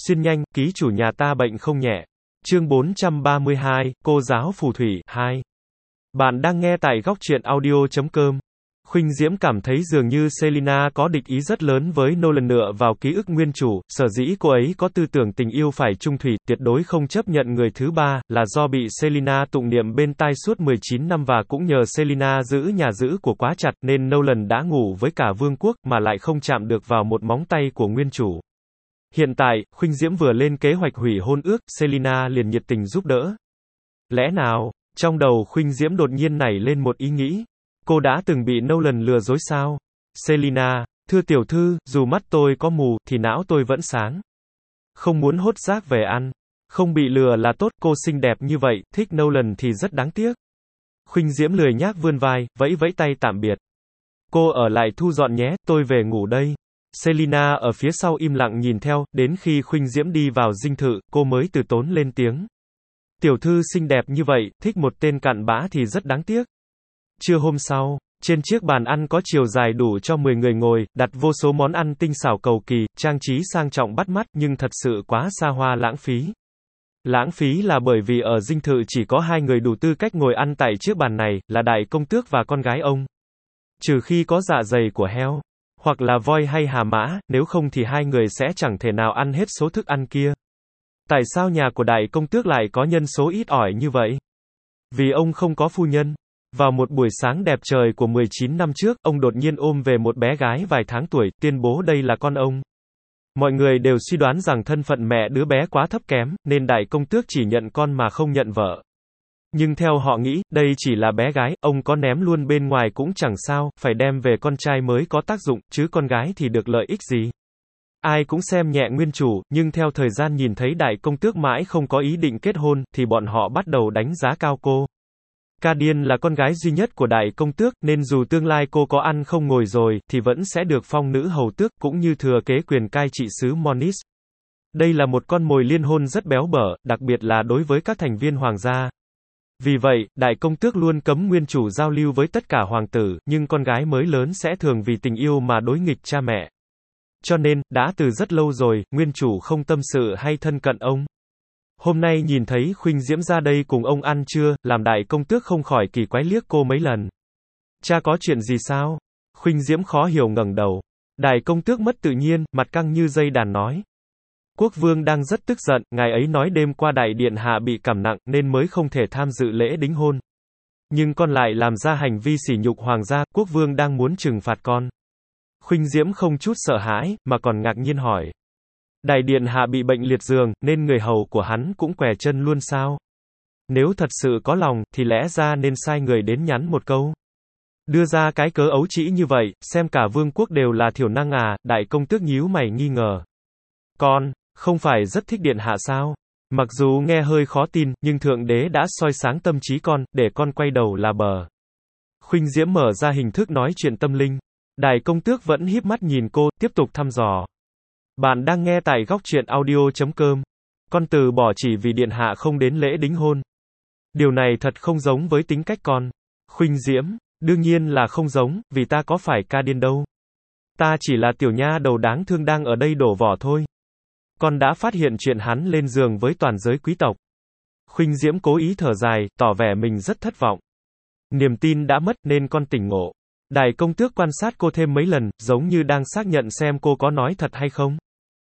Xuyên nhanh, ký chủ nhà ta bệnh không nhẹ. Chương 432, cô giáo phù thủy, 2. Bạn đang nghe tại góc truyện audio.com. Khuynh Diễm cảm thấy dường như Selina có địch ý rất lớn với Nolan dựa vào ký ức nguyên chủ, sở dĩ cô ấy có tư tưởng tình yêu phải chung thủy, tuyệt đối không chấp nhận người thứ ba, là do bị Selina tụng niệm bên tai suốt 19 năm và cũng nhờ Selina giữ nhà giữ của quá chặt nên Nolan đã ngủ với cả vương quốc mà lại không chạm được vào một móng tay của nguyên chủ. Hiện tại, Khuynh Diễm vừa lên kế hoạch hủy hôn ước, Selina liền nhiệt tình giúp đỡ. Lẽ nào, trong đầu Khuynh Diễm đột nhiên nảy lên một ý nghĩ. Cô đã từng bị Nolan lừa dối sao? Selina, thưa tiểu thư, dù mắt tôi có mù, thì não tôi vẫn sáng. Không muốn hốt xác về ăn. Không bị lừa là tốt, cô xinh đẹp như vậy, thích Nolan thì rất đáng tiếc. Khuynh Diễm lười nhác vươn vai, vẫy vẫy tay tạm biệt. Cô ở lại thu dọn nhé, tôi về ngủ đây. Selina ở phía sau im lặng nhìn theo, đến khi Khuynh Diễm đi vào dinh thự, cô mới từ tốn lên tiếng. Tiểu thư xinh đẹp như vậy, thích một tên cặn bã thì rất đáng tiếc. Trưa hôm sau, trên chiếc bàn ăn có chiều dài đủ cho 10 người ngồi, đặt vô số món ăn tinh xảo cầu kỳ, trang trí sang trọng bắt mắt nhưng thật sự quá xa hoa lãng phí. Lãng phí là bởi vì ở dinh thự chỉ có 2 người đủ tư cách ngồi ăn tại chiếc bàn này, là đại công tước và con gái ông. Trừ khi có dạ dày của heo, hoặc là voi hay hà mã, nếu không thì 2 người sẽ chẳng thể nào ăn hết số thức ăn kia. Tại sao nhà của đại công tước lại có nhân số ít ỏi như vậy? Vì ông không có phu nhân. Vào một buổi sáng đẹp trời của 19 năm trước, ông đột nhiên ôm về một bé gái vài tháng tuổi, tuyên bố đây là con ông. Mọi người đều suy đoán rằng thân phận mẹ đứa bé quá thấp kém, nên đại công tước chỉ nhận con mà không nhận vợ. Nhưng theo họ nghĩ, đây chỉ là bé gái, ông có ném luôn bên ngoài cũng chẳng sao, phải đem về con trai mới có tác dụng, chứ con gái thì được lợi ích gì. Ai cũng xem nhẹ nguyên chủ, nhưng theo thời gian nhìn thấy đại công tước mãi không có ý định kết hôn, thì bọn họ bắt đầu đánh giá cao cô. Cardian là con gái duy nhất của đại công tước, nên dù tương lai cô có ăn không ngồi rồi, thì vẫn sẽ được phong nữ hầu tước, cũng như thừa kế quyền cai trị xứ Monis. Đây là một con mồi liên hôn rất béo bở, đặc biệt là đối với các thành viên hoàng gia. Vì vậy, đại công tước luôn cấm nguyên chủ giao lưu với tất cả hoàng tử, nhưng con gái mới lớn sẽ thường vì tình yêu mà đối nghịch cha mẹ. Cho nên, đã từ rất lâu rồi, nguyên chủ không tâm sự hay thân cận ông. Hôm nay nhìn thấy Khuynh Diễm ra đây cùng ông ăn trưa, làm đại công tước không khỏi kỳ quái liếc cô mấy lần. Cha có chuyện gì sao? Khuynh Diễm khó hiểu ngẩng đầu. Đại công tước mất tự nhiên, mặt căng như dây đàn nói. Quốc vương đang rất tức giận, ngài ấy nói đêm qua đại điện hạ bị cảm nặng, nên mới không thể tham dự lễ đính hôn. Nhưng con lại làm ra hành vi sỉ nhục hoàng gia, quốc vương đang muốn trừng phạt con. Khuynh Diễm không chút sợ hãi, mà còn ngạc nhiên hỏi. Đại điện hạ bị bệnh liệt giường, nên người hầu của hắn cũng què chân luôn sao? Nếu thật sự có lòng, thì lẽ ra nên sai người đến nhắn một câu. Đưa ra cái cớ ấu trĩ như vậy, xem cả vương quốc đều là thiểu năng à, đại công tước nhíu mày nghi ngờ. Con, không phải rất thích điện hạ sao? Mặc dù nghe hơi khó tin, nhưng thượng đế đã soi sáng tâm trí con, để con quay đầu là bờ. Khuynh Diễm mở ra hình thức nói chuyện tâm linh. Đại công tước vẫn híp mắt nhìn cô, tiếp tục thăm dò. Bạn đang nghe tại góc truyện audio.com. Con từ bỏ chỉ vì điện hạ không đến lễ đính hôn. Điều này thật không giống với tính cách con. Khuynh Diễm, đương nhiên là không giống, vì ta có phải Cardian đâu. Ta chỉ là tiểu nha đầu đáng thương đang ở đây đổ vỏ thôi. Con đã phát hiện chuyện hắn lên giường với toàn giới quý tộc. Khuynh Diễm cố ý thở dài, tỏ vẻ mình rất thất vọng. Niềm tin đã mất nên con tỉnh ngộ. Đại công tước quan sát cô thêm mấy lần, giống như đang xác nhận xem cô có nói thật hay không.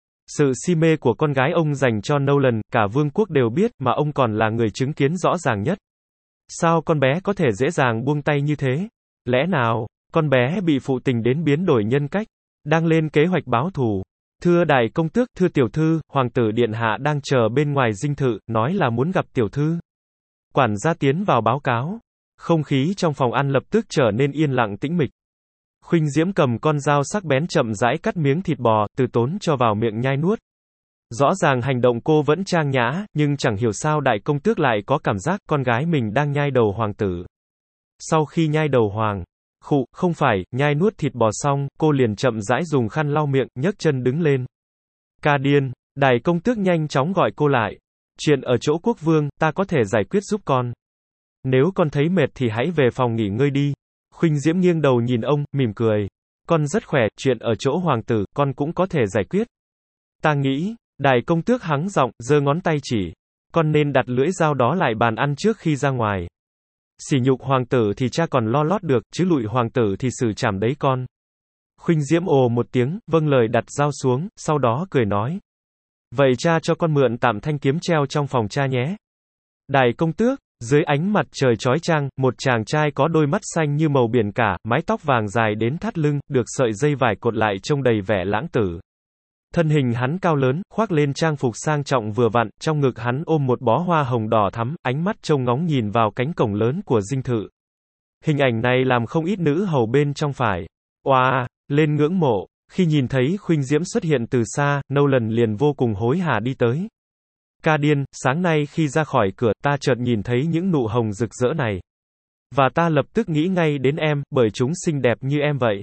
Sự si mê của con gái ông dành cho Nolan, cả vương quốc đều biết, mà ông còn là người chứng kiến rõ ràng nhất. Sao con bé có thể dễ dàng buông tay như thế? Lẽ nào, con bé bị phụ tình đến biến đổi nhân cách, đang lên kế hoạch báo thù? Thưa đại công tước, thưa tiểu thư, hoàng tử điện hạ đang chờ bên ngoài dinh thự, nói là muốn gặp tiểu thư. Quản gia tiến vào báo cáo. Không khí trong phòng ăn lập tức trở nên yên lặng tĩnh mịch. Khuynh Diễm cầm con dao sắc bén chậm rãi cắt miếng thịt bò, từ tốn cho vào miệng nhai nuốt. Rõ ràng hành động cô vẫn trang nhã, nhưng chẳng hiểu sao đại công tước lại có cảm giác con gái mình đang nhai đầu hoàng tử. Sau khi nhai đầu hoàng, không phải, nhai nuốt thịt bò xong, cô liền chậm rãi dùng khăn lau miệng, nhấc chân đứng lên. Cardian, đại công tước nhanh chóng gọi cô lại. Chuyện ở chỗ quốc vương, ta có thể giải quyết giúp con. Nếu con thấy mệt thì hãy về phòng nghỉ ngơi đi. Khuynh Diễm nghiêng đầu nhìn ông, mỉm cười. Con rất khỏe, chuyện ở chỗ hoàng tử, con cũng có thể giải quyết. Ta nghĩ, Đại công tước hắng giọng, giơ ngón tay chỉ. Con nên đặt lưỡi dao đó lại bàn ăn trước khi ra ngoài. Sỉ nhục hoàng tử thì cha còn lo lót được, chứ lụi hoàng tử thì xử trảm đấy con. Khuynh Diễm ồ một tiếng, vâng lời đặt dao xuống, sau đó cười nói. Vậy cha cho con mượn tạm thanh kiếm treo trong phòng cha nhé. Đại công tước, dưới ánh mặt trời chói chang, một chàng trai có đôi mắt xanh như màu biển cả, mái tóc vàng dài đến thắt lưng, được sợi dây vải cột lại trông đầy vẻ lãng tử. Thân hình hắn cao lớn, khoác lên trang phục sang trọng vừa vặn, trong ngực hắn ôm một bó hoa hồng đỏ thắm, ánh mắt trông ngóng nhìn vào cánh cổng lớn của dinh thự. Hình ảnh này làm không ít nữ hầu bên trong phải oa lên ngưỡng mộ. Khi nhìn thấy Khuynh Diễm xuất hiện từ xa, Nolan liền vô cùng hối hả đi tới. Ca điên, sáng nay khi ra khỏi cửa, ta chợt nhìn thấy những nụ hồng rực rỡ này. Và ta lập tức nghĩ ngay đến em, bởi chúng xinh đẹp như em vậy.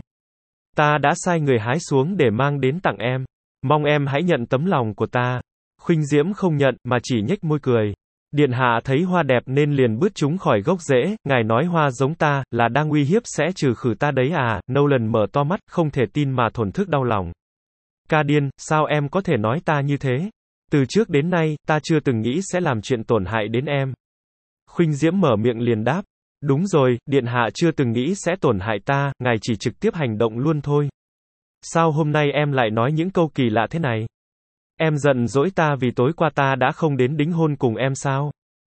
Ta đã sai người hái xuống để mang đến tặng em. Mong em hãy nhận tấm lòng của ta. Khuynh Diễm không nhận, mà chỉ nhếch môi cười. Điện hạ thấy hoa đẹp nên liền bứt chúng khỏi gốc rễ, ngài nói hoa giống ta, là đang uy hiếp sẽ trừ khử ta đấy à? Nolan mở to mắt, không thể tin mà thổn thức đau lòng. Ca điên, sao em có thể nói ta như thế? Từ trước đến nay, ta chưa từng nghĩ sẽ làm chuyện tổn hại đến em. Khuynh Diễm mở miệng liền đáp. Đúng rồi, điện hạ chưa từng nghĩ sẽ tổn hại ta, ngài chỉ trực tiếp hành động luôn thôi. Sao hôm nay em lại nói những câu kỳ lạ thế này? Em giận dỗi ta vì tối qua ta đã không đến đính hôn cùng em sao?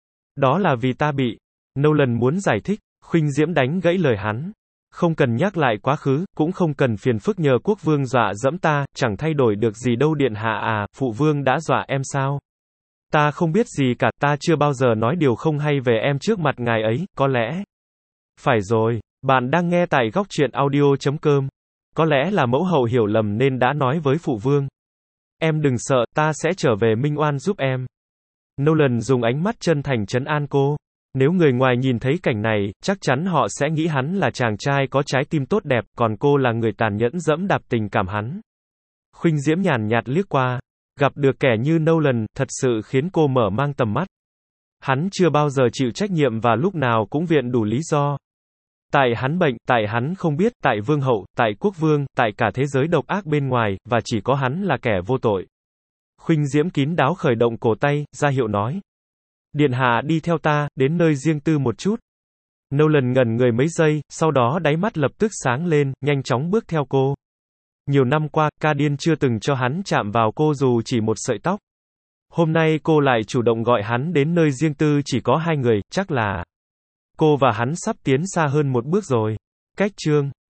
Đó là vì ta bị. Nolan muốn giải thích, Khuynh Diễm đánh gãy lời hắn. Không cần nhắc lại quá khứ, cũng không cần phiền phức nhờ quốc vương dọa dẫm ta, chẳng thay đổi được gì đâu điện hạ à, phụ vương đã dọa em sao? Ta không biết gì cả, ta chưa bao giờ nói điều không hay về em trước mặt ngài ấy, có lẽ. Phải rồi, bạn đang nghe tại góc truyện audio.com. Có lẽ là mẫu hậu hiểu lầm nên đã nói với phụ vương. Em đừng sợ, ta sẽ trở về minh oan giúp em. Nolan dùng ánh mắt chân thành trấn an cô. Nếu người ngoài nhìn thấy cảnh này, chắc chắn họ sẽ nghĩ hắn là chàng trai có trái tim tốt đẹp, còn cô là người tàn nhẫn dẫm đạp tình cảm hắn. Khuynh Diễm nhàn nhạt liếc qua. Gặp được kẻ như Nolan, thật sự khiến cô mở mang tầm mắt. Hắn chưa bao giờ chịu trách nhiệm và lúc nào cũng viện đủ lý do. Tại hắn bệnh, tại hắn không biết, tại vương hậu, tại quốc vương, tại cả thế giới độc ác bên ngoài, và chỉ có hắn là kẻ vô tội. Khuynh Diễm kín đáo khởi động cổ tay, ra hiệu nói. Điện hạ đi theo ta, đến nơi riêng tư một chút. Nolan ngẩn người mấy giây, sau đó đáy mắt lập tức sáng lên, nhanh chóng bước theo cô. Nhiều năm qua, Ca Điên chưa từng cho hắn chạm vào cô dù chỉ một sợi tóc. Hôm nay cô lại chủ động gọi hắn đến nơi riêng tư chỉ có hai người, chắc là cô và hắn sắp tiến xa hơn một bước rồi. Cách chương